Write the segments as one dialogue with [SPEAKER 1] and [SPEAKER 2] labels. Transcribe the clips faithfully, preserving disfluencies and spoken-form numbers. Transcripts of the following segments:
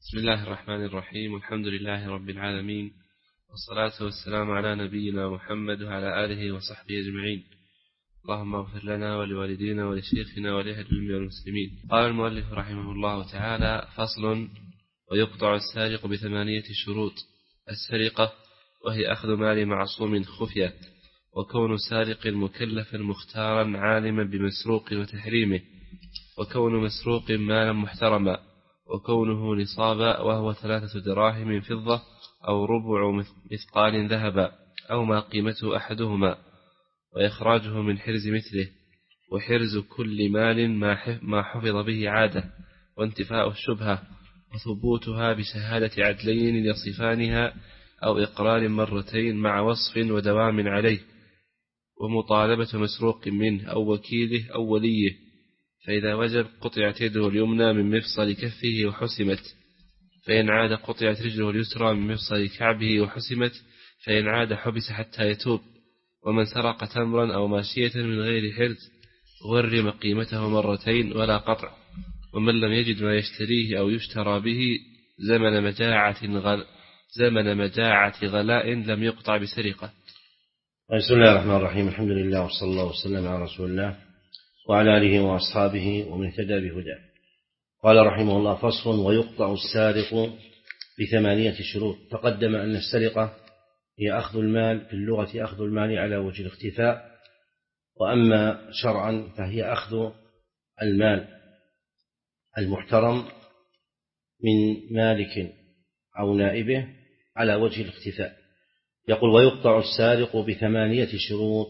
[SPEAKER 1] بسم الله الرحمن الرحيم، والحمد لله رب العالمين، والصلاة والسلام على نبينا محمد وعلى آله وصحبه أجمعين. اللهم اغفر لنا ولوالدينا ولشيخنا ولأهل العلم والمسلمين. قال المؤلف رحمه الله تعالى: فصل: ويقطع السارق بثمانية شروط: السرقة، وهي أخذ مال معصوم خفية، وكون سارق مكلفا مختارا عالما بمسروق وتحريمه، وكون مسروق مالا محترما، وكونه نصابا وهو ثلاثة دراهم فضة أو ربع مثقال ذهبا أو ما قيمته أحدهما، وإخراجه من حرز مثله، وحرز كل مال ما حفظ به عادة، وانتفاء الشبهة، وثبوتها بشهادة عدلين يصفانها أو إقرار مرتين مع وصف ودوام عليه، ومطالبة مسروق منه أو وكيله أو وليه، فإذا وجب قطعت يده اليمنى من مفصل كفه وحسمت، فإن عاد قطعت رجله اليسرى من مفصل كعبه وحسمت، فإن عاد حبس حتى يتوب. ومن سرق تمرا أو ماشية من غير حرز غرم قيمته مرتين ولا قطع. ومن لم يجد ما يشتريه أو يشترى به زمن مجاعة غل... زمن مجاعة غلاء لم يقطع بسرقة.
[SPEAKER 2] بسم الله الرحمن الرحيم. الحمد لله وصلى الله وسلم على رسول الله وعلى آله وأصحابه ومن اهتدى بهداه. قال رحمه الله: فصل: ويقطع السارق بثمانية شروط. تقدم أن السرقة هي أخذ المال، في اللغة أخذ المال على وجه الاختفاء، وأما شرعا فهي أخذ المال المحترم من مالك أو نائبه على وجه الاختفاء. يقول: ويقطع السارق بثمانية شروط.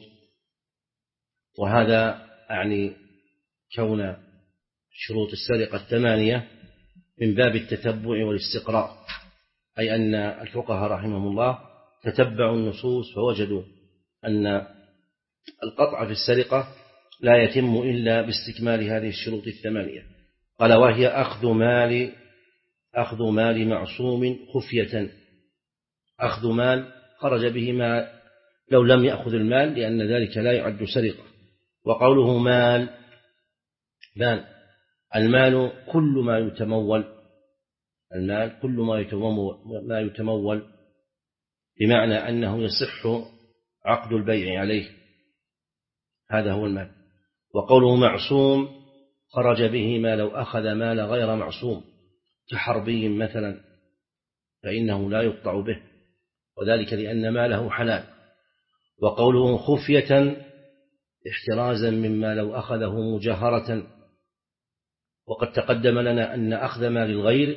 [SPEAKER 2] وهذا يعني كون شروط السرقة الثمانية من باب التتبع والاستقراء، أي أن الفقهاء رحمهم الله تتبعوا النصوص فوجدوا أن القطع في السرقة لا يتم إلا باستكمال هذه الشروط الثمانية. قال: وهي أخذ مال أخذ مال معصوم خفية. أخذ مال خرج به ما لو لم يأخذ المال، لأن ذلك لا يعد سرقة. وقوله مال مال المال كل ما يتمول المال كل ما يتمول, ما يتمول بمعنى أنه يصح عقد البيع عليه، هذا هو المال. وقوله معصوم خرج به ما لو أخذ مال غير معصوم كحربي مثلا، فإنه لا يقطع به، وذلك لأن ماله حلال. وقوله خفية احترازا مما لو أخذه مجاهرة. وقد تقدم لنا أن أخذ مال الغير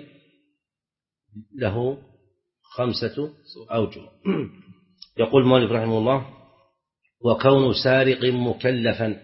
[SPEAKER 2] له خمسة أوجه. يقول المؤلف رحمه الله: وكون سارق مكلفا.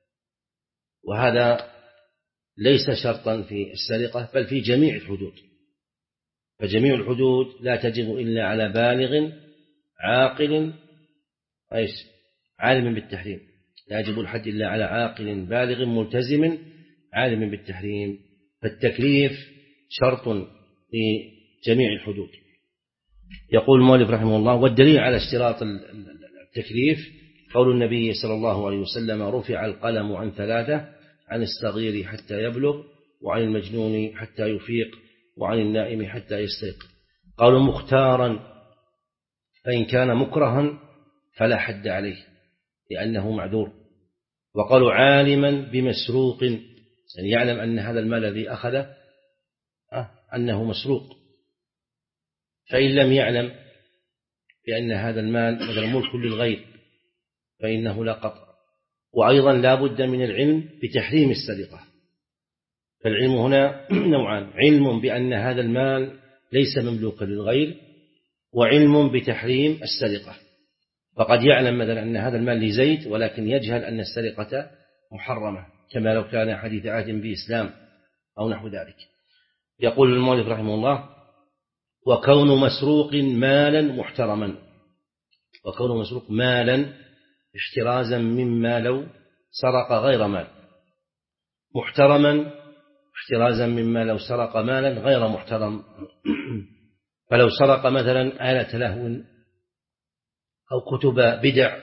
[SPEAKER 2] وهذا ليس شرطا في السرقة بل في جميع الحدود، فجميع الحدود لا تجب إلا على بالغ عاقل أيش عالم بالتحريم، لا يجب الحد إلا على عاقل بالغ ملتزم عالم بالتحريم، فالتكليف شرط في جميع الحدود. يقول المؤلف رحمه الله: والدليل على اشتراط التكليف قول النبي صلى الله عليه وسلم: رفع القلم عن ثلاثة: عن الصغير حتى يبلغ، وعن المجنون حتى يفيق، وعن النائم حتى يستيقظ. قول مختارا، فإن كان مكرها فلا حد عليه لأنه معذور. وقالوا عالما بمسروق، يعني يعلم أن هذا المال الذي أخذه أنه مسروق، فإن لم يعلم بأن هذا المال مثل ملك للغير فإنه لا قطع. وأيضا لا بد من العلم بتحريم السرقة، فالعلم هنا نوعان: علم بأن هذا المال ليس مملوكا للغير، وعلم بتحريم السرقة. فقد يعلم مثلا أن هذا المال لزيد ولكن يجهل أن السرقة محرمة، كما لو كان حديث عهد بإسلام أو نحو ذلك. يقول المؤلف رحمه الله: وكون مسروق مالا محترما. وكون مسروق مالا احترازا مما لو سرق غير مال، محترما احترازا مما لو سرق مالا غير محترم. فلو سرق مثلا آلة لهو أو كتب بدع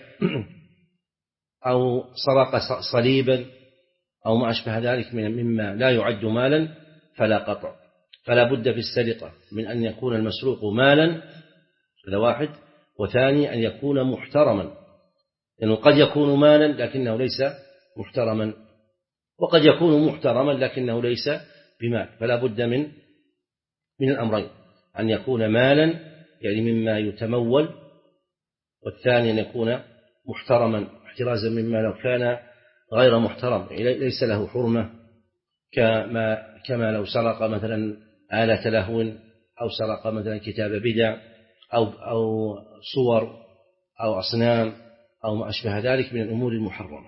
[SPEAKER 2] أو سرق صليبا أو ما أشبه ذلك مما لا يعد مالا فلا قطع. فلا بد في السرقة من أن يكون المسروق مالا، هذا واحد، وثاني أن يكون محترما، لأنه يعني قد يكون مالا لكنه ليس محترما، وقد يكون محترما لكنه ليس بمال، فلا بد من من الأمرين، أن يكون مالا يعني مما يتمول، والثاني أن يكون محترما احترازا مما لو كان غير محترم ليس له حرمة، كما كما لو سرق مثلا آلة لهو، أو سرق مثلا كتاب بدع، أو أو صور أو أصنام أو ما أشبه ذلك من الأمور المحرمة.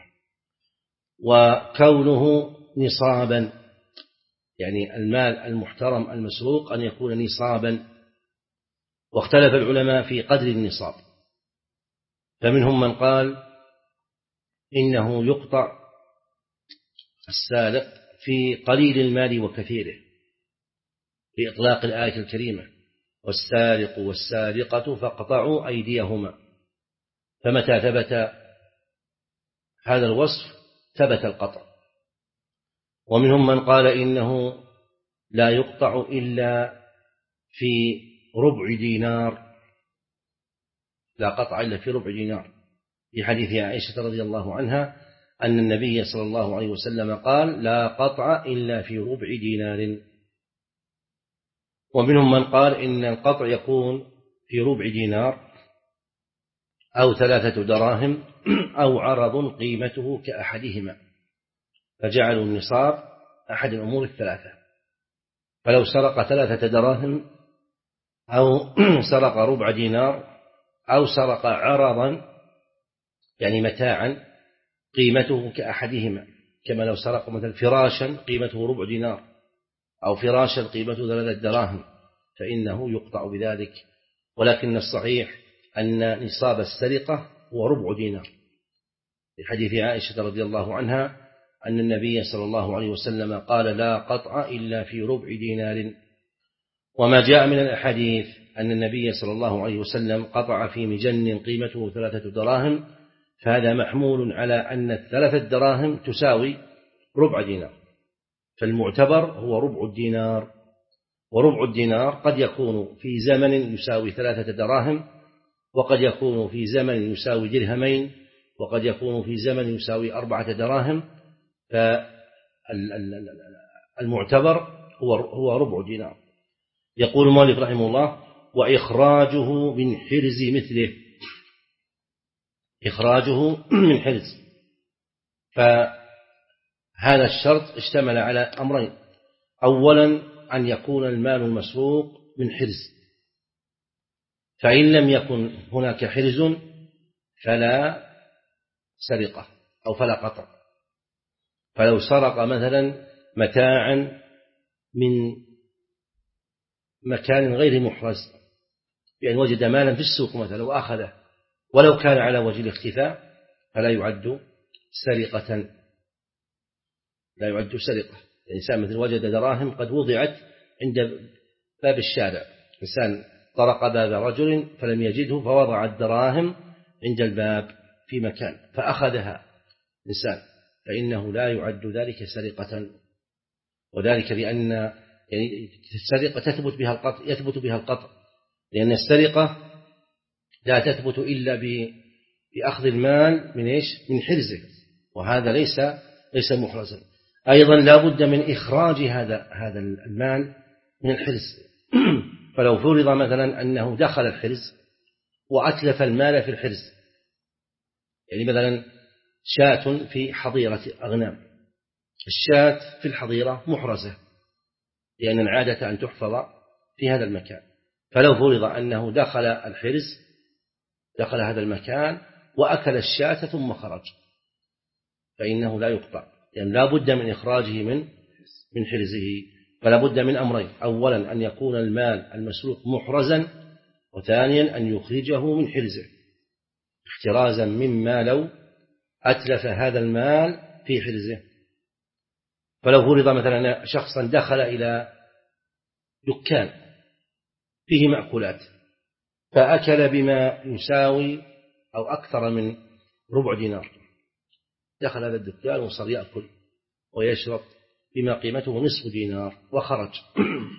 [SPEAKER 2] وكونه نصابا، يعني المال المحترم المسروق أن يكون نصابا، واختلف العلماء في قدر النصاب، فمنهم من قال إنه يقطع السارق في قليل المال وكثيره بإطلاق الآية الكريمة: والسارق والسارقة فاقطعوا أيديهما، فمتى ثبت هذا الوصف ثبت القطع. ومنهم من قال إنه لا يقطع إلا في ربع دينار، لا قطع إلا في ربع دينار، في حديث عائشة رضي الله عنها أن النبي صلى الله عليه وسلم قال: لا قطع إلا في ربع دينار. ومنهم من قال إن القطع يكون في ربع دينار أو ثلاثة دراهم أو عرض قيمته كأحدهما، فجعلوا النصاب أحد الأمور الثلاثة، فلو سرق ثلاثة دراهم أو سرق ربع دينار أو سرق عرضا يعني متاعا قيمته كأحدهما، كما لو سرق مثلا فراشا قيمته ربع دينار أو فراشا قيمته ثلاثة دراهم، فإنه يقطع بذلك. ولكن الصحيح أن نصاب السرقة هو ربع دينار، في حديث عائشة رضي الله عنها أن النبي صلى الله عليه وسلم قال: لا قطع إلا في ربع دينار. وما جاء من الأحاديث أن النبي صلى الله عليه وسلم قطع في مجن قيمته ثلاثة دراهم، فهذا محمول على أن الثلاثة دراهم تساوي ربع دينار، فالمعتبر هو ربع الدينار. وربع الدينار قد يكون في زمن يساوي ثلاثة دراهم، وقد يكون في زمن يساوي درهمين، وقد يكون في زمن يساوي أربعة دراهم، فالمعتبر هو هو ربع دينار. يقول المؤلف رحمه الله: وإخراجه من حرز مثله، إخراجه من حرز، فهذا الشرط اشتمل على أمرين: أولا أن يكون المال المسروق من حرز، فإن لم يكن هناك حرز فلا سرقة أو فلا قطع. فلو سرق مثلا متاعا من مكان غير محرز، بأن وجد مالا في السوق مثلا وأخذه ولو كان على وجه الاختفاء، فلا يعد سرقة، لا يعد سرقة. الإنسان مثل وجد دراهم قد وضعت عند باب الشارع، إنسان طرق باب رجل فلم يجده فوضع الدراهم عند الباب في مكان فأخذها إنسان، فإنه لا يعد ذلك سرقة، وذلك لأن يعني السرقة تثبت بها القطع، يثبت بها القطع، لأن السرقة لا تثبت إلا بأخذ المال من إيش؟ من حرزه، وهذا ليس ليس محرزا. أيضا لا بد من إخراج هذا هذا المال من الحرز. فلو فرض مثلا أنه دخل الحرز وأتلف المال في الحرز، يعني مثلا شاة في حظيرة أغنام، الشاة في الحظيرة محرزة لأن العادة أن تحفظ في هذا المكان، فلو فرض أنه دخل الحرز، دخل هذا المكان وأكل الشاة ثم خرج، فإنه لا يقطع، لأن لا بد من إخراجه من من حرزه. فلا بد من أمرين: أولا أن يكون المال المسروق محرزا، وثانيا أن يخرجه من حرزه احترازا مما لو أتلف هذا المال في حرزه. فلو فرض مثلا شخصا دخل إلى دكان فيه مأكولات فأكل بما يساوي أو أكثر من ربع دينار، دخل هذا الدكان وصار يأكل ويشرب بما قيمته نصف دينار وخرج،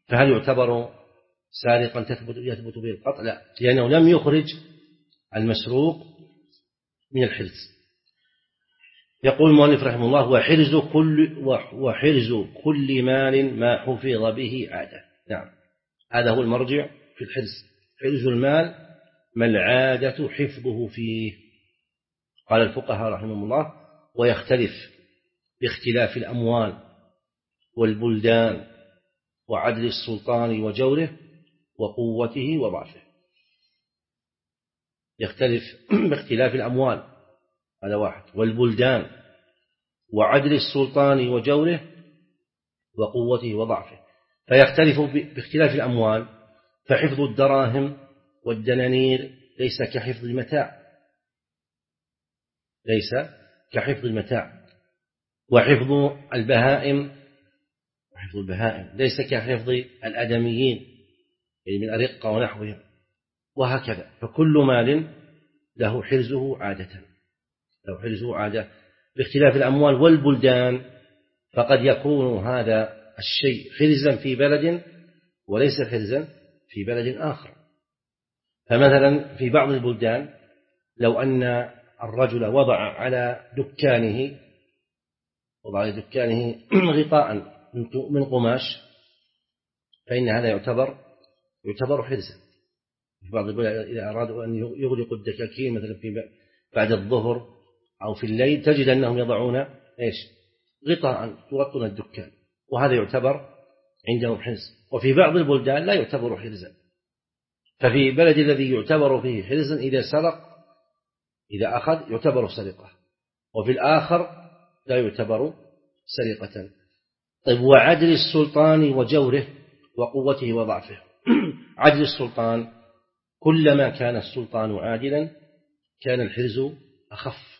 [SPEAKER 2] فهل يعتبر سارقا تثبت يثبت به القطع؟ لا، لأنه لم يخرج المسروق من الحرز. يقول المؤلف رحمه الله: وحرز كل وحرز كل مال ما حفظ به عادة. نعم، هذا هو المرجع في الحرز. حرز المال ما العادة حفظه فيه. قال الفقهاء رحمهم الله: ويختلف باختلاف الأموال والبلدان وعدل السلطان وجوره وقوته وضعفه. يختلف باختلاف الأموال، هذا واحد، والبلدان وعدل السلطان وجوره وقوته وضعفه. فيختلف باختلاف الأموال، فحفظ الدراهم والدنانير ليس كحفظ المتاع، ليس كحفظ المتاع. وحفظ البهائم وحفظ البهائم ليس كحفظ الآدميين، يعني من أرقة ونحوهم، وهكذا. فكل مال له حرزه عادة، له حرزه عادة. باختلاف الأموال والبلدان، فقد يكون هذا الشيء حرزا في بلد وليس حرزا في بلد آخر. فمثلا في بعض البلدان لو أن الرجل وضع على دكانه وضع على دكانه غطاء من قماش، فإن هذا يعتبر يعتبر حرزا. في بعض البلدان إذا أرادوا أن يغلقوا الدكاكين مثلا في بعد الظهر أو في الليل، تجد أنهم يضعون إيش؟ غطاء يغطون الدكان، وهذا يعتبر عندهم حرز. وفي بعض البلدان لا يعتبر حرزا. ففي بلد الذي يعتبر فيه حرزا إذا سرق إذا أخذ يعتبر سرقة، وفي الآخر لا يعتبر سرقة. طيب، وعدل السلطان وجوره وقوته وضعفه. عدل السلطان، كلما كان السلطان عادلا كان الحرز أخف،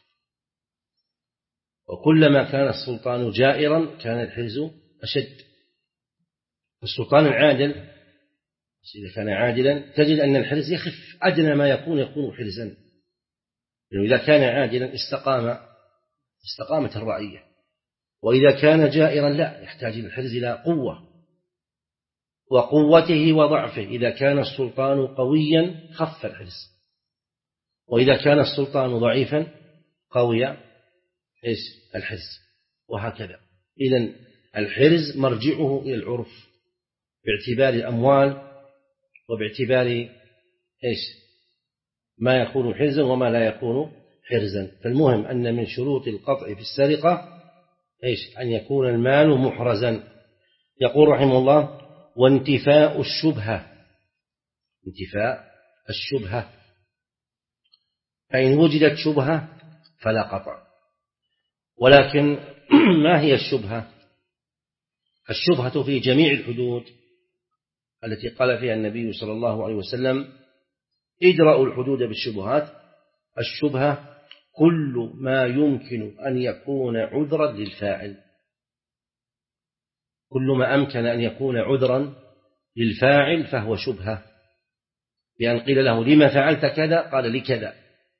[SPEAKER 2] وكلما كان السلطان جائرا كان الحرز أشد. السلطان العادل إذا كان عادلا تجد أن الحرز يخف، أدنى ما يكون يكون حرزا. يعني إذا كان عادلا استقام استقامت الرعية، وإذا كان جائرا لا، يحتاج الحرز إلى قوة. وقوته وضعفه، إذا كان السلطان قويا خف الحرز، وإذا كان السلطان ضعيفا قوي إيش الحرز، وهكذا. إذن الحرز مرجعه إلى العرف باعتبار الأموال وباعتبار إيش ما يكون حرزا وما لا يكون حرزا. فالمهم أن من شروط القطع في السرقة إيش أن يكون المال محرزا. يقول رحمه الله: وانتفاء الشبهة. انتفاء الشبهة، فإن وجدت شبهة فلا قطع. ولكن ما هي الشبهة؟ الشبهة في جميع الحدود التي قال فيها النبي صلى الله عليه وسلم: ادرأوا الحدود بالشبهات. الشبهة كل ما يمكن أن يكون عذرا للفاعل، كل ما أمكن أن يكون عذرا للفاعل فهو شبهة. بأن قيل له: لما فعلت كذا؟ قال: لكذا.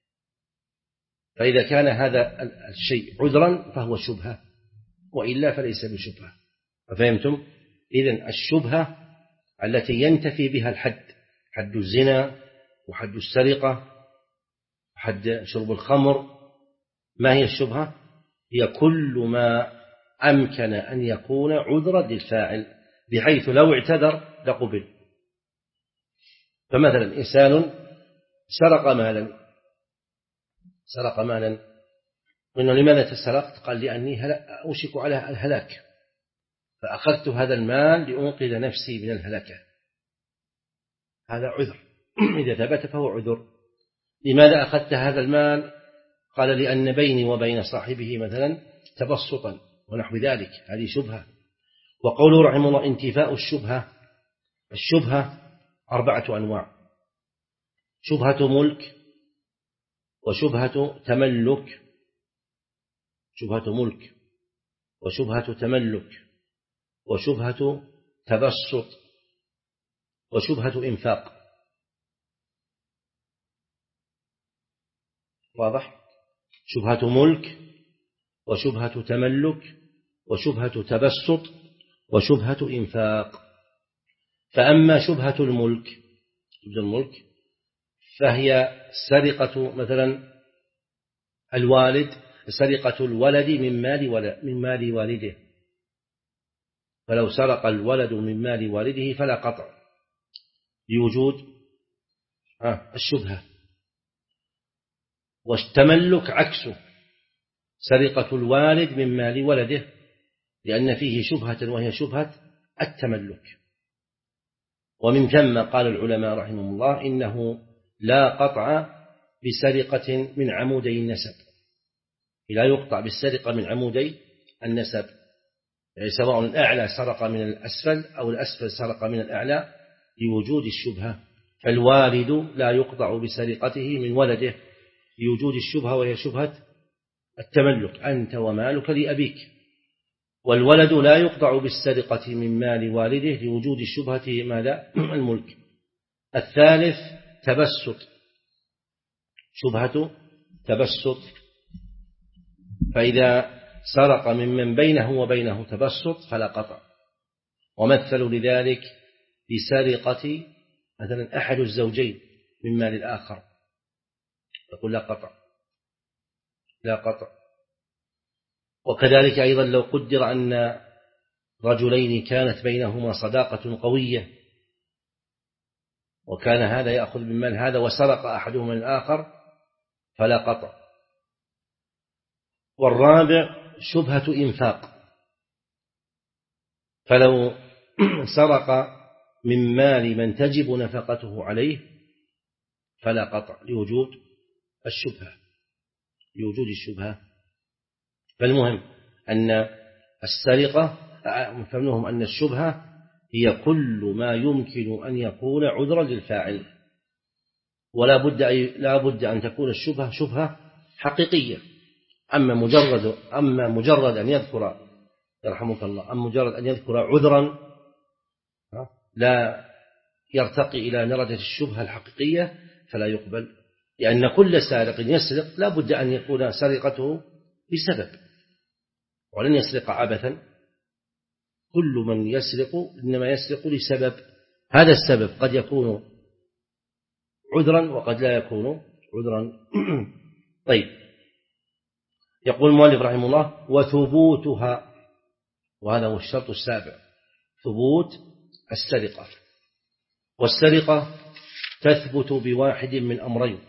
[SPEAKER 2] فإذا كان هذا الشيء عذرا فهو شبهة، وإلا فليس بشبهة. ففهمتم؟ إذن الشبهة التي ينتفي بها الحد، حد الزنا وحد السرقة وحد شرب الخمر. ما هي الشبهة؟ هي كل ما أمكن أن يكون عذرا للفاعل بحيث لو اعتذر لقبل. فمثلا إنسان سرق مالا سرق مالا منه: لماذا تسرقت؟ قال: لأني أوشك على الهلاك، فأخذت هذا المال لأنقذ نفسي من الهلكة. هذا عذر إذا ثبت فهو عذر. لماذا أخذت هذا المال؟ قال: لأن بيني وبين صاحبه مثلا تبسطا ونحو ذلك. هذه شبهة. وقوله رحمه الله: انتفاء الشبهة. الشبهة أربعة أنواع: شبهة ملك، وشبهة تملك شبهة ملك وشبهة تملك وشبهة تبسط وشبهة إنفاق. واضح؟ شبهة ملك وشبهة تملك وشبهة تبسط وشبهة إنفاق. فأما شبهة الملك شبهة الملك فهي سرقة مثلا الوالد سرقة الولد من مال من مال والده، فلو سرق الولد من مال والده فلا قطع لوجود الشبهة. والتملك عكسه، سرقة الوالد من مال ولده لأن فيه شبهة وهي شبهة التملك. ومن ثم قال العلماء رحمهم الله إنه لا قطع بسرقة من عمودي النسب، لا يقطع بالسرقة من عمودي النسب، يعني سواء الأعلى سرق من الأسفل أو الأسفل سرق من الأعلى لوجود الشبهة. فالوالد لا يقطع بسرقته من ولده لوجود الشبهة وهي شبهة التملك، أنت ومالك لأبيك. والولد لا يقطع بالسرقة من مال والده لوجود الشبهة ماذا؟ الملك. الثالث تبسط، شبهة تبسط، فإذا سرق ممن بينه وبينه تبسط فلا قطع. ومثلوا لذلك بسرقة مثلا أحد الزوجين من مال الآخر، تقول لا قطع لا قطع. وكذلك أيضا لو قدر أن رجلين كانت بينهما صداقة قوية وكان هذا يأخذ من مال هذا وسرق أحدهما من الآخر فلا قطع. والرابع شبهة إنفاق، فلو سرق من مال من تجب نفقته عليه فلا قطع لوجود الشبهة لوجود الشبهة. فالمهم أن السرقة فمنهم أن الشبهة هي كل ما يمكن أن يكون عذرا للفاعل، ولا بد لا بد أن تكون الشبهة شبهة حقيقية. أما مجرد أما مجرد أن يذكر يرحمك الله أما مجرد أن يذكر عذرا لا يرتقي إلى درجة الشبهة الحقيقية فلا يقبل، لأن كل سارق يسرق لا بد أن يكون سرقته بسبب، ولن يسرق عبثا. كل من يسرق إنما يسرق لسبب، هذا السبب قد يكون عذرا وقد لا يكون عذرا. طيب، يقول المؤلف رحمه الله وثبوتها، وهذا هو الشرط السابع، ثبوت السرقة. والسرقة تثبت بواحد من أمرين،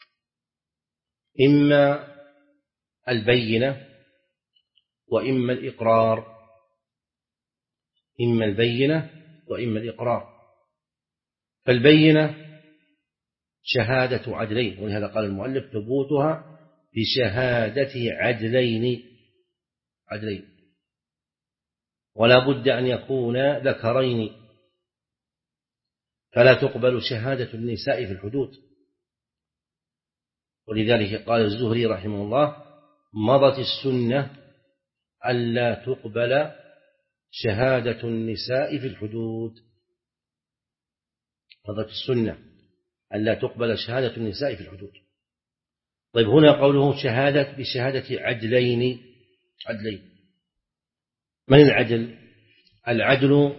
[SPEAKER 2] إما البينة وإما الإقرار، إما البينة وإما الإقرار. فالبينة شهادة عدلين، ولهذا قال المؤلف ثبوتها بشهادة عدلين عدلين ولا بد أن يكون ذكرين، فلا تقبل شهادة النساء في الحدود. ولذلك قال الزهري رحمه الله مضت السنة ألا تقبل شهادة النساء في الحدود، مضت السنة ألا تقبل شهادة النساء في الحدود. طيب، هنا قوله شهادة بشهادة عدلين عدلين من العدل؟ العدل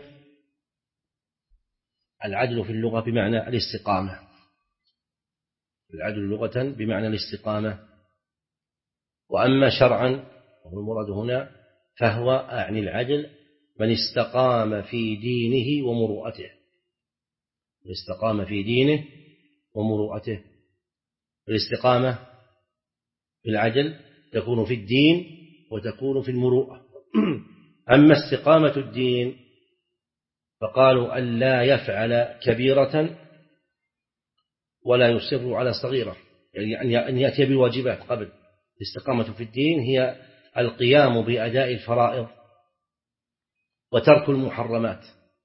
[SPEAKER 2] العدل في اللغة بمعنى الاستقامة، العدل لغة بمعنى الاستقامة. وأما شرعا والمراد هنا فهو أعني العدل من استقام في دينه ومروءته، من استقام في دينه ومروءته. الاستقامة في العدل تكون في الدين وتكون في المروءة. أما استقامة الدين فقالوا أن لا يفعل كبيرة ولا يصر على صغيرة، يعني أن يأتي بالواجبات قبل. الاستقامة في الدين هي القيام بأداء الفرائض وترك المحرمات،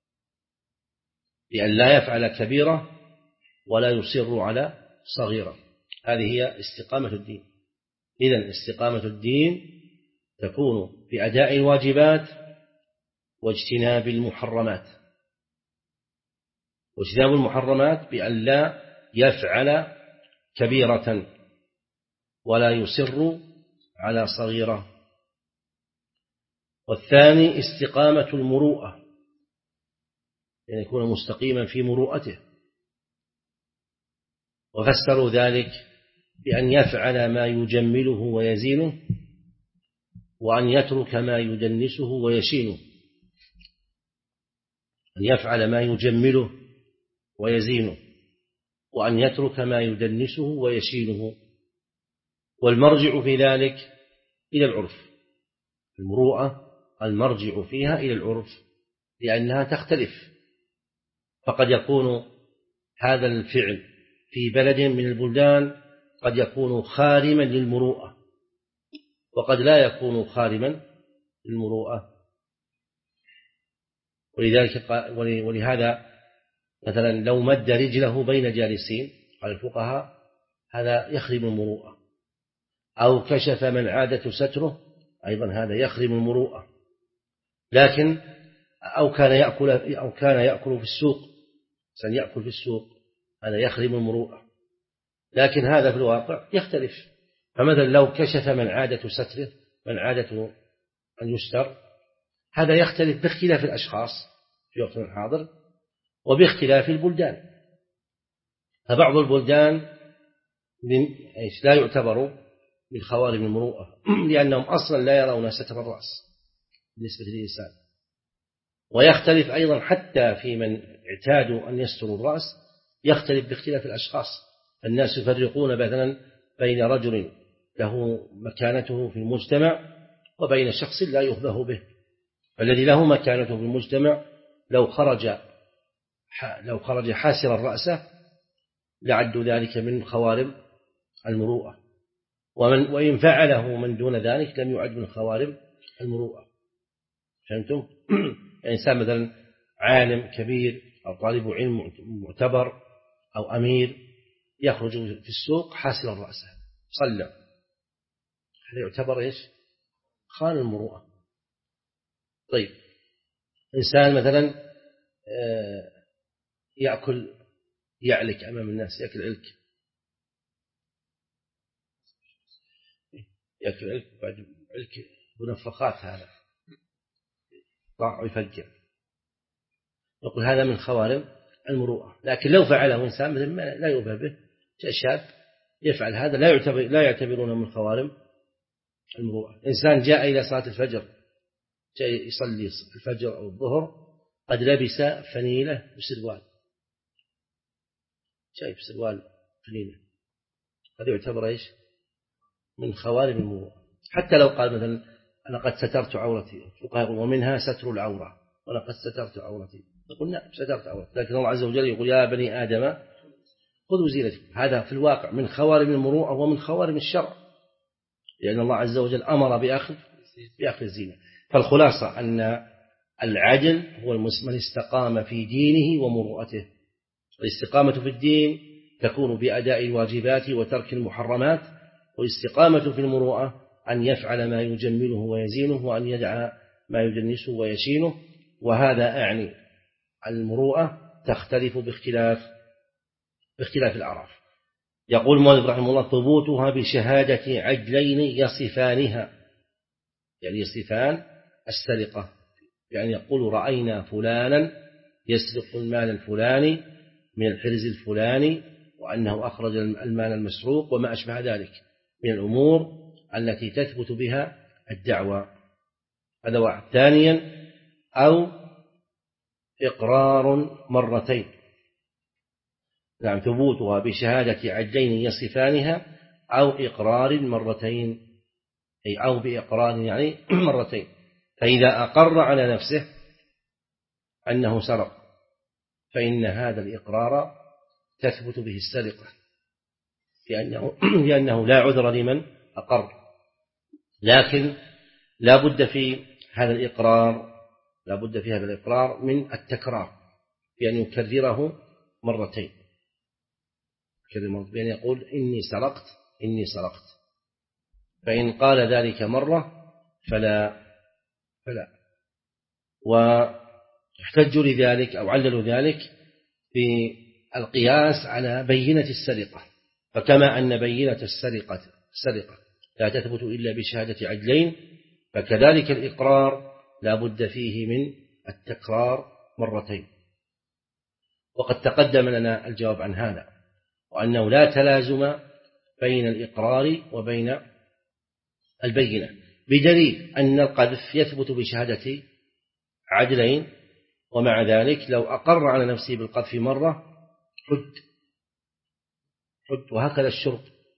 [SPEAKER 2] بأن لا يفعل كبيرة ولا يصر على صغيرة. هذه هي استقامة الدين. إذن استقامة الدين تكون بأداء الواجبات واجتناب المحرمات، واجتناب المحرمات بأن لا يفعل كبيرة ولا يصر على صغيرة. والثاني استقامة المروءة، أن يكون مستقيما في مروءته. وفسروا ذلك بأن يفعل ما يجمله ويزينه، وأن يترك ما يدنسه ويشينه. أن يفعل ما يجمله ويزينه، وأن يترك ما يدنسه ويشينه. والمرجع في ذلك إلى العرف. المروءة المرجع فيها إلى العرف، لأنها تختلف. فقد يكون هذا الفعل في بلد من البلدان قد يكون خارما للمروءة، وقد لا يكون خارما للمروءة. ولذلك ولهذا مثلا لو مد رجله بين جالسين قال الفقهاء هذا يخرم المروءة، أو كشف من عادة ستره أيضا هذا يخرم المروءة. لكن أو كان يأكل أو كان يأكل في السوق، سيأكل في السوق هذا يخرم المروءة. لكن هذا في الواقع يختلف. فمثلا لو كشف من عادة ستره، من عادة أن يستر، هذا يختلف باختلاف الأشخاص في وقت الحاضر وباختلاف البلدان. فبعض البلدان لا يعتبر من خوارم المروءة لأنهم أصلا لا يرون ستر الرأس بالنسبة للإنسان. ويختلف أيضا حتى في من اعتادوا أن يستروا الرأس، يختلف باختلاف الأشخاص. الناس يفرقون مثلا بين رجل له مكانته في المجتمع وبين شخص لا يخبه به. الذي له مكانته في المجتمع لو خرج لو خرج حاسرا رأسه لعدوا ذلك من خوارم المروءة، ومن وإن فعله من دون ذلك لم يعد من خوارم المروءة. فهمتم؟ إنسان مثلا عالم كبير أو طالب علم معتبر أو أمير يخرج في السوق حاسرا رأسه صلى، هذا يعتبر إيش؟ خان المروءة. طيب إنسان مثلا يأكل يعلك أمام الناس، يأكل علك يأكل علك بعد علك بنفخات، هذا ضاع ويفجر، نقول هذا من خوارم المروءة. لكن لو فعله إنسان مثل ما لا يؤبه به، شاب يفعل هذا لا يعتبر لا يعتبرونه من خوارم المروءة. إنسان جاء إلى صلاة الفجر، جاء يصلي الفجر أو الظهر، قد لبس فنيلة بسروال، شايف سروال فنيلة، هذا يعتبر إيش؟ من خوارم المروءة. حتى لو قال مثلا أنا قد سترت عورتي، ومنها ستر العورة، وأنا قد سترت عورتي، نقول نعم سترت عورتي، لكن الله عز وجل يقول يا بني آدم خذوا زينتكم. هذا في الواقع من خوارم المروءة ومن خوارم الشرع، لأن الله عز وجل أمر بأخذ بأخذ الزينة. فالخلاصة أن العدل هو من استقام في دينه ومروءته. الاستقامة في الدين تكون بأداء الواجبات وترك المحرمات، والاستقامة في المروءة أن يفعل ما يجمله ويزينه، وأن يدع ما يدنسه ويشينه. وهذا أعني المروءة تختلف باختلاف باختلاف الأعراف. يقول المؤلف رحمه الله ثبوتها بشهادة عدلين يصفانها، يعني يصفان السرقة، يعني يقول رأينا فلانا يسرق المال الفلاني من الحرز الفلاني، وأنه أخرج المال المسروق وما أشبه ذلك من الأمور التي تثبت بها الدعوة. هذا واحد. ثانيا أو إقرار مرتين، نعم ثبوتها بشهادة عدلين يصفانها أو إقرار مرتين، أي أو بإقرار يعني مرتين. فإذا أقر على نفسه أنه سرق فإن هذا الإقرار تثبت به السرقة، لأنه, لأنه لا عذر لمن أقر. لكن لا بد في هذا الإقرار لا بد في هذا الإقرار من التكرار، بأن يكرره مرتين، بأن يقول إني سرقت إني سرقت. فإن قال ذلك مرة فلا فلا واحتجوا لذلك أو عللوا ذلك بالقياس على بينة السرقة. فكما أن بينة السرقة السرقة لا تثبت إلا بشهادة عدلين، فكذلك الإقرار لا بد فيه من التكرار مرتين. وقد تقدم لنا الجواب عن هذا، وأنه لا تلازم بين الإقرار وبين البينة، بدليل أن القذف يثبت بشهادة عدلين، ومع ذلك لو أقر على نفسه بالقذف مرة حد حد وهكذا الشرب.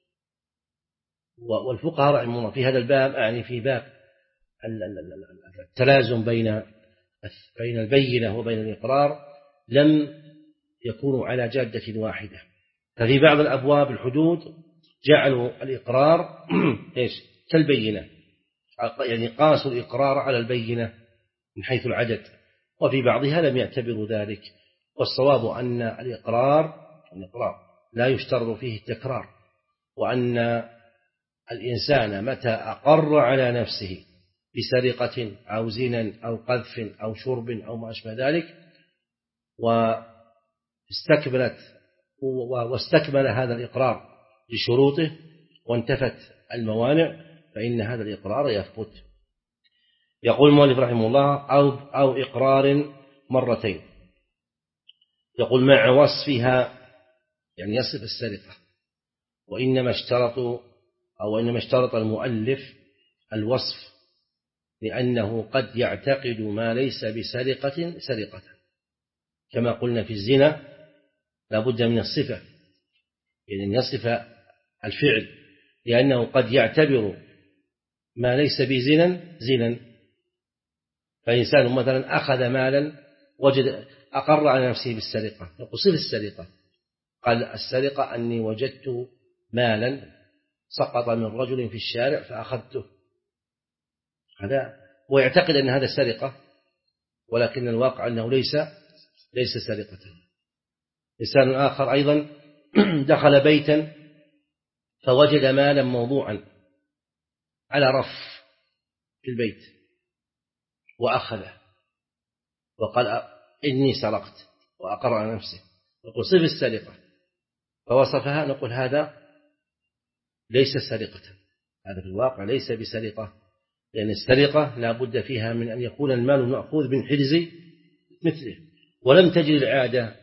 [SPEAKER 2] والفقهاء رحمهم الله في هذا الباب، يعني في باب التلازم بين بين البينة وبين الإقرار، لم يكونوا على جادة واحدة. ففي بعض الأبواب الحدود جعلوا الإقرار إيش كالبينة، يعني قاسوا الإقرار على البينة من حيث العدد، وفي بعضها لم يعتبروا ذلك. والصواب أن الإقرار الإقرار لا يشترط فيه التكرار، وأن الإنسان متى أقر على نفسه بسرقة أو زنا أو قذف أو شرب أو ما أشبه ذلك، واستكملت واستكمل هذا الإقرار بشروطه وانتفت الموانع، فإن هذا الإقرار يثبت. يقول المؤلف رحمه الله: أو, أو إقرار مرتين. يقول مع وصفها، يعني يصف السرقة، وإنما اشترطوا أو إنما اشترط المؤلف الوصف لأنه قد يعتقد ما ليس بسرقة سرقة، كما قلنا في الزنا لا بد من الصفة، يعني يصف الفعل، لأنه قد يعتبر ما ليس بزنا زنا. فإنسان مثلا أخذ مالا وجد أقر على نفسه بالسرقة، يقول صف السرقة، قال السرقة أني وجدت مالا سقط من رجل في الشارع فأخذته، هذا ويعتقد أن هذا سرقة، ولكن الواقع أنه ليس ليس سرقة. إنسان آخر أيضا دخل بيتا فوجد مالا موضوعا على رف في البيت وأخذه وقال إني سرقت وأقر على نفسه، نقول صف السرقة، فوصفها، نقول هذا ليس سرقة، هذا في الواقع ليس بسرقة، لأن السرقة لا بد فيها من أن يكون المال مأخوذ من حرز مثله. ولم تجري العادة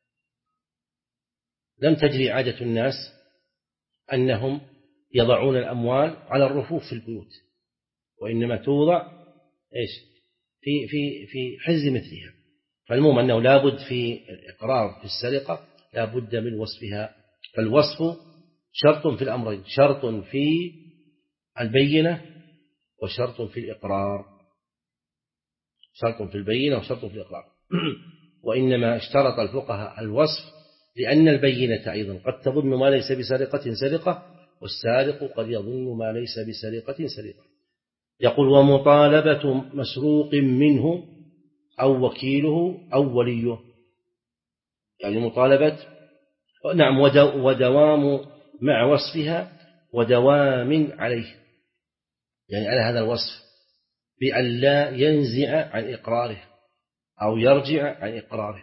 [SPEAKER 2] لم تجري عادة الناس أنهم يضعون الأموال على الرفوف في البيوت، وإنما توضع إيش في في في حرز مثلها. فالمهم أنه لابد في الإقرار في السرقة لابد من وصفها، فالوصف شرط في الأمرين، شرط في البينة وشرط في الإقرار، شرط في البينة وشرط في الإقرار. وإنما اشترط الفقهاء الوصف لأن البينة أيضا قد تظن ما ليس بسرقة سرقة، والسارق قد يظن ما ليس بسرقة سرقة. يقول ومطالبة مسروق منه أو وكيله أو وليه، يعني مطالبة نعم ودوام مع وصفها ودوام عليه، يعني على هذا الوصف بأن لا ينزع عن إقراره أو يرجع عن إقراره.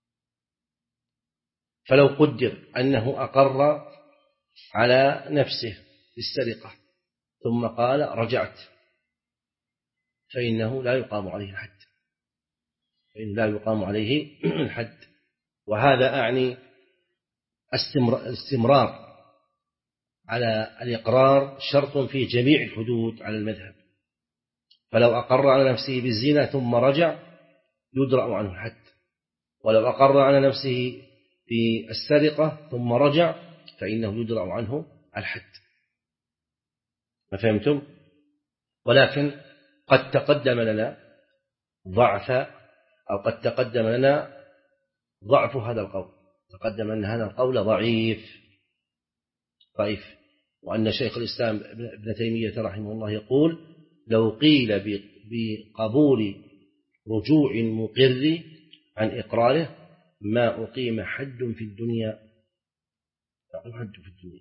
[SPEAKER 2] فلو قدر أنه أقر على نفسه بالسرقة ثم قال رجعت، فإنه لا يقام عليه الحد، فإنه لا يقام عليه الحد. وهذا أعني الاستمرار على الإقرار شرط في جميع الحدود على المذهب، فلو أقر على نفسه بالزنا ثم رجع يدرأ عنه الحد، ولو أقر على نفسه بالسرقة ثم رجع فإنه يدرأ عنه الحد. ما فهمتم؟ ولكن قد تقدم لنا ضعف أو قد تقدم لنا ضعف هذا القول، تقدم أن هذا القول ضعيف ضعيف وأن شيخ الإسلام ابن تيمية رحمه الله يقول لو قيل بقبول رجوع المقر عن إقراره ما أقيم حد في الدنيا حد في الدنيا.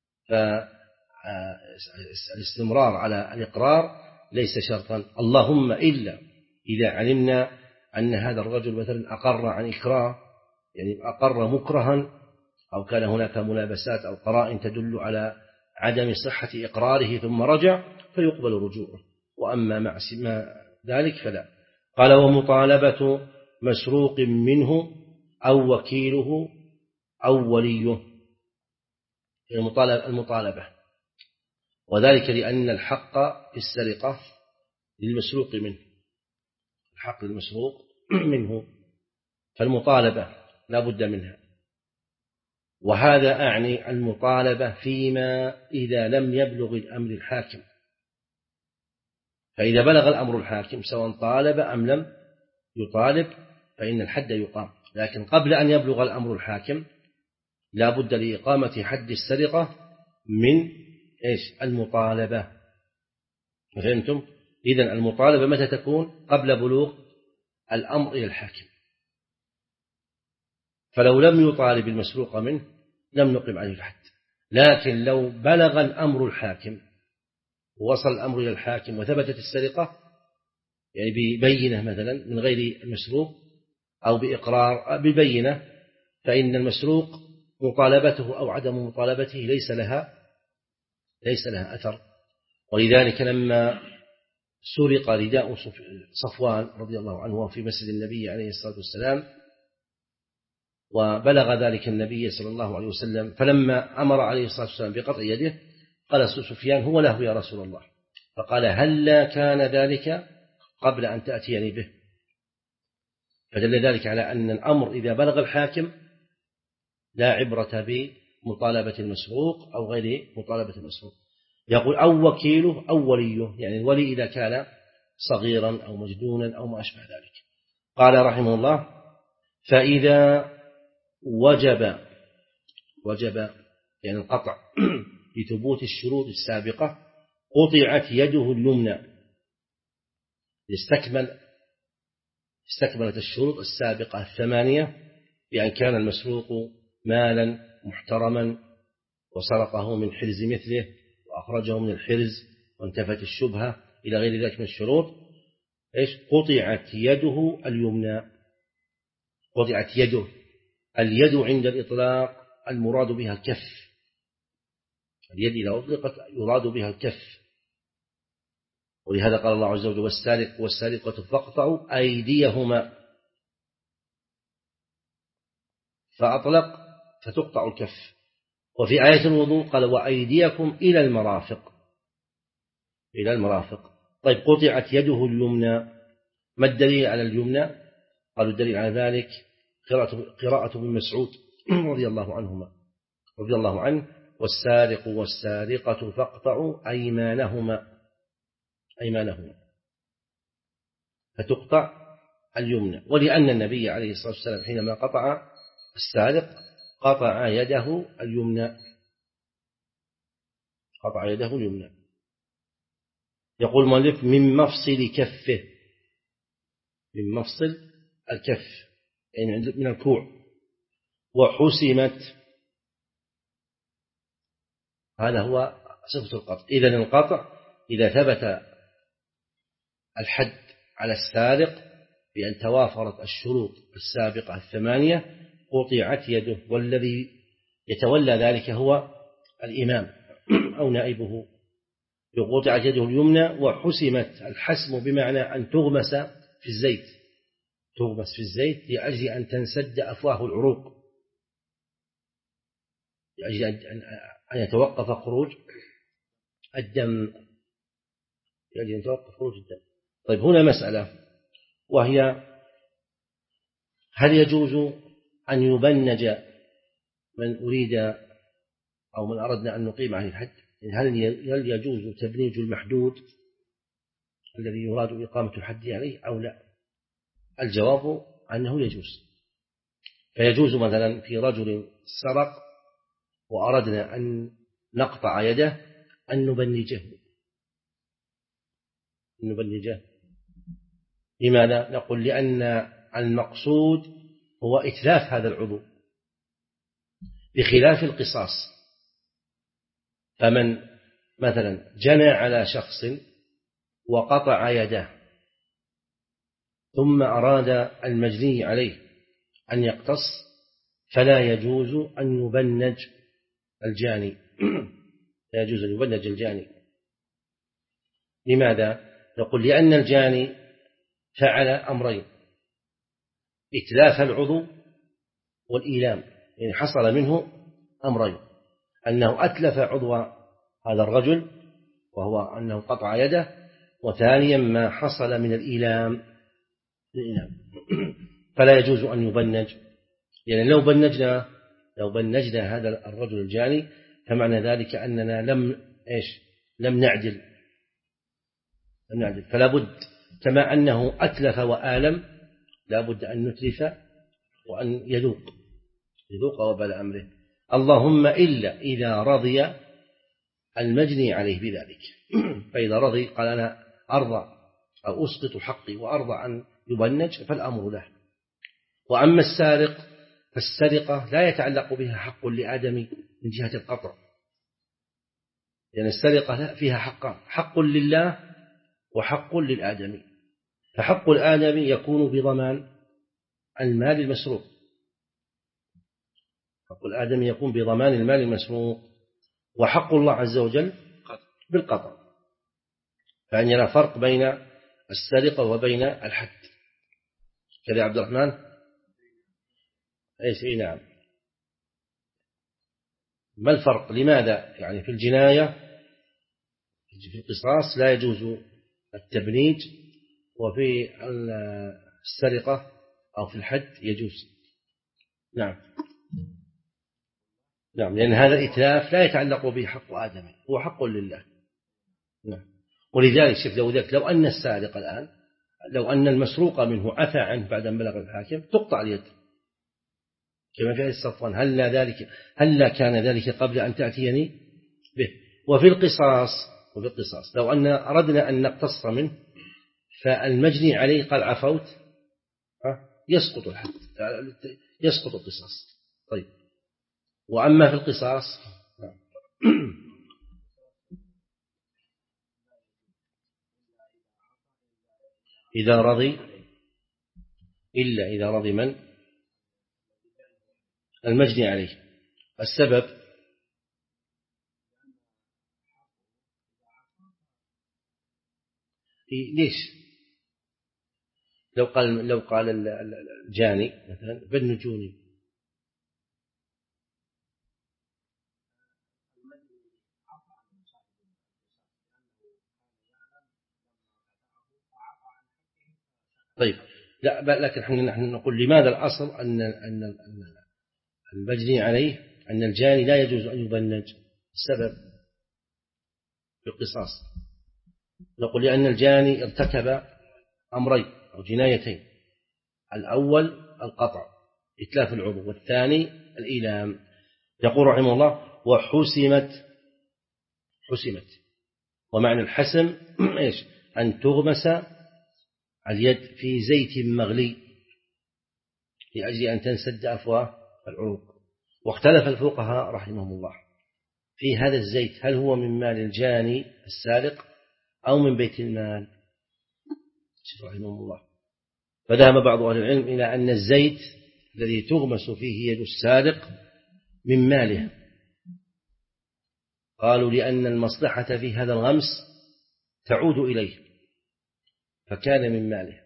[SPEAKER 2] فالاستمرار على الإقرار ليس شرطا، اللهم إلا إذا علمنا أن هذا الرجل مثلا أقر عن إكراه، يعني أقر مكرها، أو كان هناك ملابسات أو قرائن تدل على عدم صحة إقراره ثم رجع فيقبل رجوعه، وأما مع ذلك فلا. قال ومطالبة مسروق منه أو وكيله أو وليه المطالبة، وذلك لأن الحق في السرقة للمسروق منه، الحق للمسروق منه، فالمطالبة لا بد منها. وهذا أعني المطالبة فيما إذا لم يبلغ الأمر الحاكم، فإذا بلغ الأمر الحاكم سواء طالب أم لم يطالب فإن الحد يقام، لكن قبل أن يبلغ الأمر الحاكم لا بد لإقامة حد السرقة من إيش؟ المطالبة. فهمتم؟ إذن المطالبة متى تكون؟ قبل بلوغ الأمر إلى الحاكم، فلو لم يطالب المسروق منه لم نقم عليه الحد، لكن لو بلغ الأمر الحاكم ووصل الأمر إلى الحاكم وثبتت السرقة، يعني ببينة مثلا من غير المسروق أو بإقرار ببينة، فإن المسروق مطالبته أو عدم مطالبته ليس لها ليس لها أثر. ولذلك لما سرق رداء صفوان رضي الله عنه في مسجد النبي عليه الصلاة والسلام وبلغ ذلك النبي صلى الله عليه وسلم، فلما أمر عليه الصلاة والسلام بقطع يده قال سفيان هو له يا رسول الله، فقال هل كان ذلك قبل أن تأتيني به؟ فدل ذلك على أن الأمر إذا بلغ الحاكم لا عبرة بمطالبة المسروق أو غير مطالبة المسروق. يقول أو وكيله أو وليه، يعني الولي إذا كان صغيرا أو مجنونا أو ما أشبه ذلك. قال رحمه الله فإذا وجب وجب يعني القطع لثبوت الشروط السابقة قطعت يده اليمنى، استكمل استكملت الشروط السابقة الثمانية بأن كان المسروق مالا محترما وسرقه من حرز مثله وأخرجه من الحرز وانتفت الشبهة إلى غير ذلك من الشروط، إيش؟ قطعت يده اليمنى. قطعت يده، اليد عند الإطلاق المراد بها الكف، اليد إذا أطلقت يراد بها الكف، ولهذا قال الله عز وجل والسارق والسارقة فاقطعوا أيديهما، فأطلق فتقطع الكف. وفي آية الوضوء قال وأيديكم إلى المرافق، إلى المرافق. طيب قطعت يده اليمنى، ما الدليل على اليمنى؟ قالوا الدليل على ذلك قراءة, قراءة ابن مسعود رضي الله عنهما رضي الله عنه والسارق والسارقة فاقطعوا أيمانهما، أيمانهما فتقطع اليمنى. ولأن النبي عليه الصلاة والسلام حينما قطع السارق قطع يده اليمنى، قطع يده اليمنى. يقول المؤلف من مفصل كفه، من مفصل الكف يعني من الكوع. وحسمت، هذا هو صفة القطع. إذن القطع إذا ثبت الحد على السارق بأن توافرت الشروط السابقة الثمانية قطعت يده، والذي يتولى ذلك هو الإمام أو نائبه. قطعت يده اليمنى. وحسمت، الحسم بمعنى أن تغمس في الزيت، تغمس في الزيت لأجل أن تنسد أفواه العروق، لأجل أن يتوقف خروج الدم، لأجل أن يتوقف خروج الدم. طيب هنا مسألة، وهي هل يجوز أن يبنج من أريد أو من أردنا أن نقيم عليه الحد؟ هل يجوز تبنيج المحدود الذي يراد إقامة الحد عليه أو لا؟ الجواب أنه يجوز. فيجوز مثلا في رجل سرق وأردنا أن نقطع يده أن نبنجه، نبنجه. لماذا؟ نقول لأن المقصود هو إتلاف هذا العضو بخلاف القصاص. فمن مثلا جنى على شخص وقطع يده ثم أراد المجني عليه أن يقتص فلا يجوز أن يبنج الجاني، لا يجوز أن يبنج الجاني. لماذا؟ نقول لأن الجاني فعل أمرين: إتلاف العضو والإيلام، يعني حصل منه أمرين: أنه أتلف عضو هذا الرجل وهو أنه قطع يده، وثانيا ما حصل من الإيلام. فلا يجوز أن يبنج، يعني لو بنجنا لو بنجنا هذا الرجل الجاني فمعنى ذلك أننا لم إيش لم نعدل لم نعدل فلا بد كما أنه أتلف وآلم لا بد أن نتلف وأن يذوق يذوق وبال أمره. اللهم إلا إذا رضي المجني عليه بذلك، فإذا رضي قال أنا أرضى أو أسقط حقي وأرضى أن يبنج فالأمر له. وأما السارق فالسرقة لا يتعلق بها حق لآدمي من جهة القطع، لأن يعني السرقة فيها حقان: حق لله وحق للآدمي. فحق الآدمي يكون بضمان المال المسروق، حق الآدمي يكون بضمان المال المسروق، وحق الله عز وجل بالقطع. فأن يرى فرق بين السرقة وبين الحد. كذا عبد الرحمن أي نعم. ما الفرق؟ لماذا يعني في الجناية في القصاص لا يجوز التبنيج، وفي السرقة أو في الحد يجوز؟ نعم نعم لأن هذا الإتلاف لا يتعلق به حق آدمي، هو حق لله. نعم. ولذلك شوف لو ذلك لو أن السارق الآن لو أن المسروق منه عفى عنه بعد أن بلغ الحاكم تقطع اليد كما في الصفوان: هل لا ذلك هل لا كان ذلك قبل أن تأتيني به. وفي القصاص وفي القصاص لو أن أردنا أن نقتص منه فالمجني عليه قال عفوت يسقط الحد يسقط القصاص. طيب وأما في القصاص إذا رضي إلا إذا رضي من المجني عليه. السبب ليش؟ لو قال لو قال الجاني مثلا بالنجوني طيب لا لكن نحن نقول لماذا الأصل أن أن المجني عليه أن الجاني لا يجوز أن يبنج. السبب في القصاص نقول لأن الجاني ارتكب أمرين أو جنايتين: الأول القطع إتلاف العضو، والثاني الإيلام. يقول رحمه الله: وحسمت حسمت ومعنى الحسم إيش؟ أن تغمس اليد في زيت مغلي لأجل أن تنسد أفواه العروق. واختلف الفقهاء رحمهم الله في هذا الزيت، هل هو من مال الجاني السارق أو من بيت المال؟ رحمهم الله. فذهب بعض أهل العلم إلى أن الزيت الذي تغمس فيه يد السارق من ماله، قالوا لأن المصلحة في هذا الغمس تعود إليه فكان من ماله.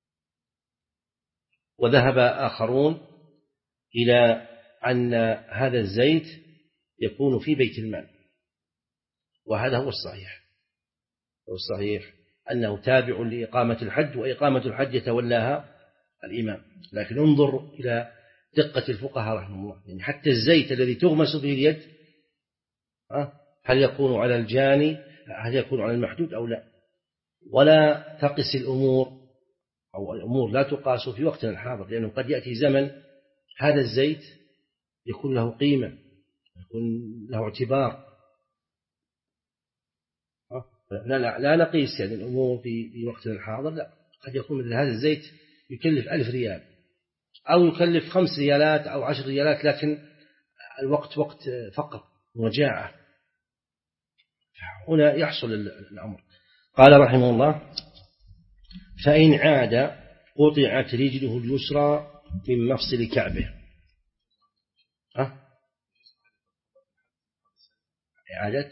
[SPEAKER 2] وذهب آخرون إلى أن هذا الزيت يكون في بيت المال، وهذا هو الصحيح. هو الصحيح أنه تابع لإقامة الحد، وإقامة الحد يتولاها الإمام. لكن انظر إلى دقة الفقهاء رحمه الله، يعني حتى الزيت الذي تغمس به اليد هل يكون على الجاني هل يكون على المحدود أو لا؟ ولا تقس الأمور أو الأمور لا تقاس في وقتنا الحاضر، لأنه قد يأتي زمن هذا الزيت يكون له قيمة، يكون له اعتبار. لا, لا, لا نقيس يعني الأمور في, في وقتنا الحاضر، لا، قد يكون مثل هذا الزيت يكلف ألف ريال أو يكلف خمس ريالات أو عشر ريالات، لكن الوقت وقت فقط وجاعة، هنا يحصل الأمر. قال رحمه الله: فإن عاد قطعت رجله اليسرى من مفصل كعبه. ها إعادة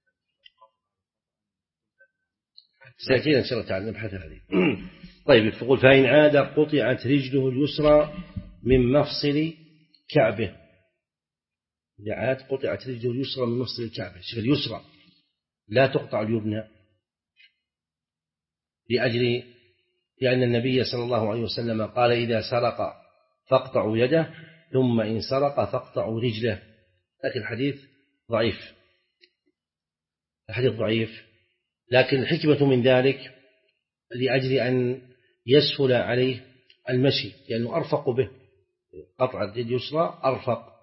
[SPEAKER 2] سأتينا إن شاء الله تعالى نبحث هذه. طيب، فقول: فإن عاد قطعت رجله اليسرى من مفصل كعبه، إذا عاد قطعت رجله اليسرى من مفصل الكعبة، شوف اليسرى لا تقطع اليمنى، لأجل لأن النبي صلى الله عليه وسلم قال إذا سرق فاقطعوا يده، ثم إن سرق فاقطعوا رجله، لكن الحديث ضعيف، الحديث ضعيف، لكن الحكمة من ذلك لأجل أن يسهل عليه المشي، لأنه أرفق به، قطع اليد اليسرى أرفق،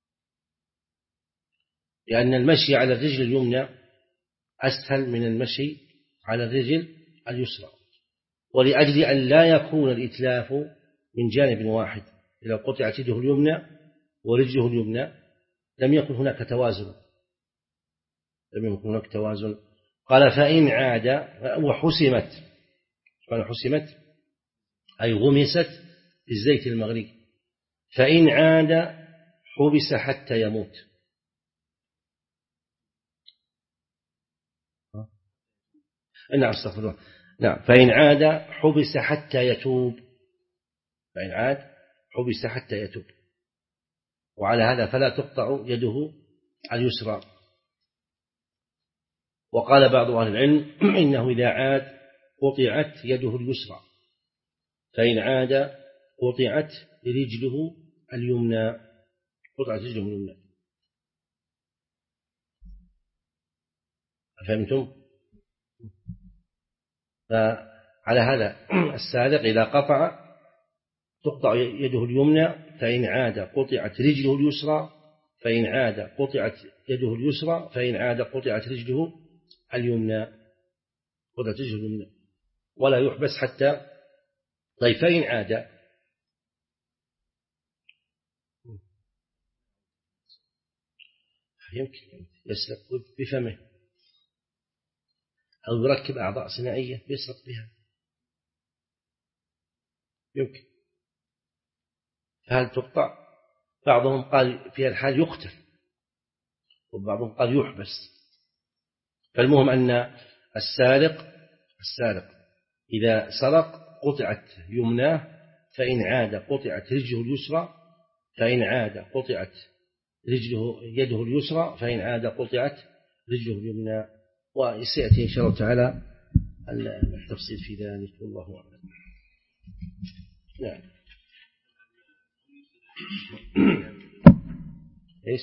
[SPEAKER 2] لأن المشي على الرجل اليمنى أسهل من المشي على الرجل اليسرى، ولأجل أن لا يكون الإتلاف من جانب واحد، إذا قطعت يده اليمنى ورجله اليمنى لم يكن هناك توازن، لم يكن هناك توازن. قال فإن عاد وحسمت، قال حسمت أي غمست في الزيت المغلي، فإن عاد حبس حتى يموت. نعم استغفر الله، نعم فإن عاد حبس حتى يتوب، فإن عاد حبس حتى يتوب، وعلى هذا فلا تقطع يده اليسرى. وقال بعض أهل العلم إنه إذا عاد قطعت يده اليسرى، فإن عاد قطعت رجله اليمنى، قطعت رجله اليمنى. فهمتم؟ فعلى هذا السارق إذا قطع تقطع يده اليمنى، فإن عاد قطعت رجله اليسرى، فإن عاد قطعت يده اليسرى، فإن عاد قطعت رجله اليمنى، قطعت رجله اليمنى، ولا يحبس حتى. طيب فإن عاد يمكن يسرق بفمه أو يركب أعضاء صناعية يسرق بها، يمكن، فهل تقطع؟ بعضهم قال في الحال يقتل، وبعضهم قال يحبس. فالمهم أن السارق السارق إذا سرق قطعت يمناه، فإن عاد قطعت رجله اليسرى، فإن عاد قطعت رجله يده اليسرى، فإن عاد قطعت رجله اليمنى. وسيأتي إن شاء الله تعالى التفصيل في ذلك، والله أعلم. نعم. إيش؟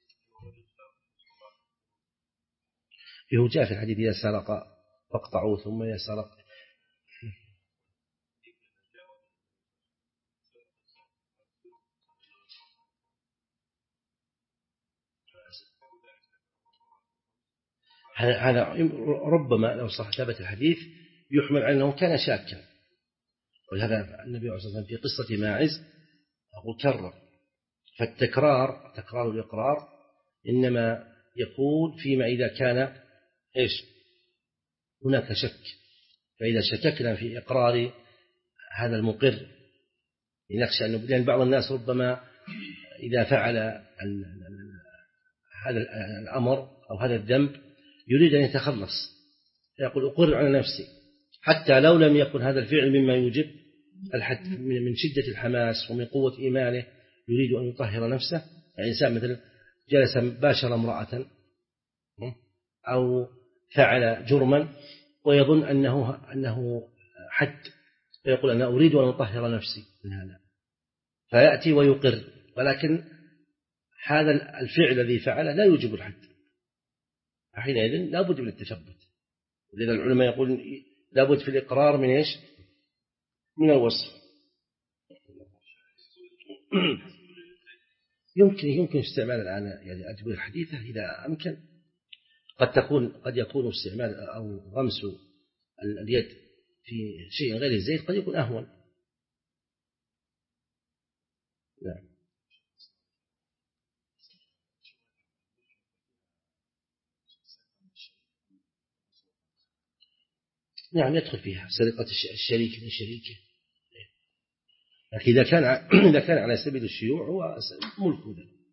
[SPEAKER 2] فيه جاء في الحديث إذا سرق فاقطعوه، ثم إذا سرق هذا ربما لو صح ثبت الحديث يحمل على أنه كان شاكا، ولهذا النبي عليه الصلاة والسلام في قصة ماعز أقول كرر، فالتكرار تكرار الإقرار إنما يكون فيما إذا كان إيش هناك شك، فإذا شككنا في إقرار هذا المقر لنخشى أنه، لأن بعض الناس ربما إذا فعل هذا الأمر أو هذا الذنب يريد أن يتخلص، يقول أقر على نفسي، حتى لو لم يكن هذا الفعل مما يوجب الحد، من شدة الحماس ومن قوة إيمانه يريد أن يطهر نفسه. يعني إنسان مثل جلس باشر امرأة أو فعل جرما ويظن أنه أنه حد، فيقول أنا أريد أن أطهر نفسي من هذا، فيأتي ويقر، ولكن هذا الفعل الذي فعله لا يوجب الحد، حينئذ لا بد من التثبت. لذا العلماء يقول لا بد في الإقرار من إيش؟ من الوصف. يمكن يمكن استعمال الآن يعني أدوية الحديثة إذا أمكن، قد تكون قد يكون استعمال أو غمس اليد في شيء غير الزيت قد يكون أهون. نعم. نعم يدخل فيها سرقة الشريك من شريكه، لكن إذا كان إذا كان على سبيل الشيوع هو ملك ذلك.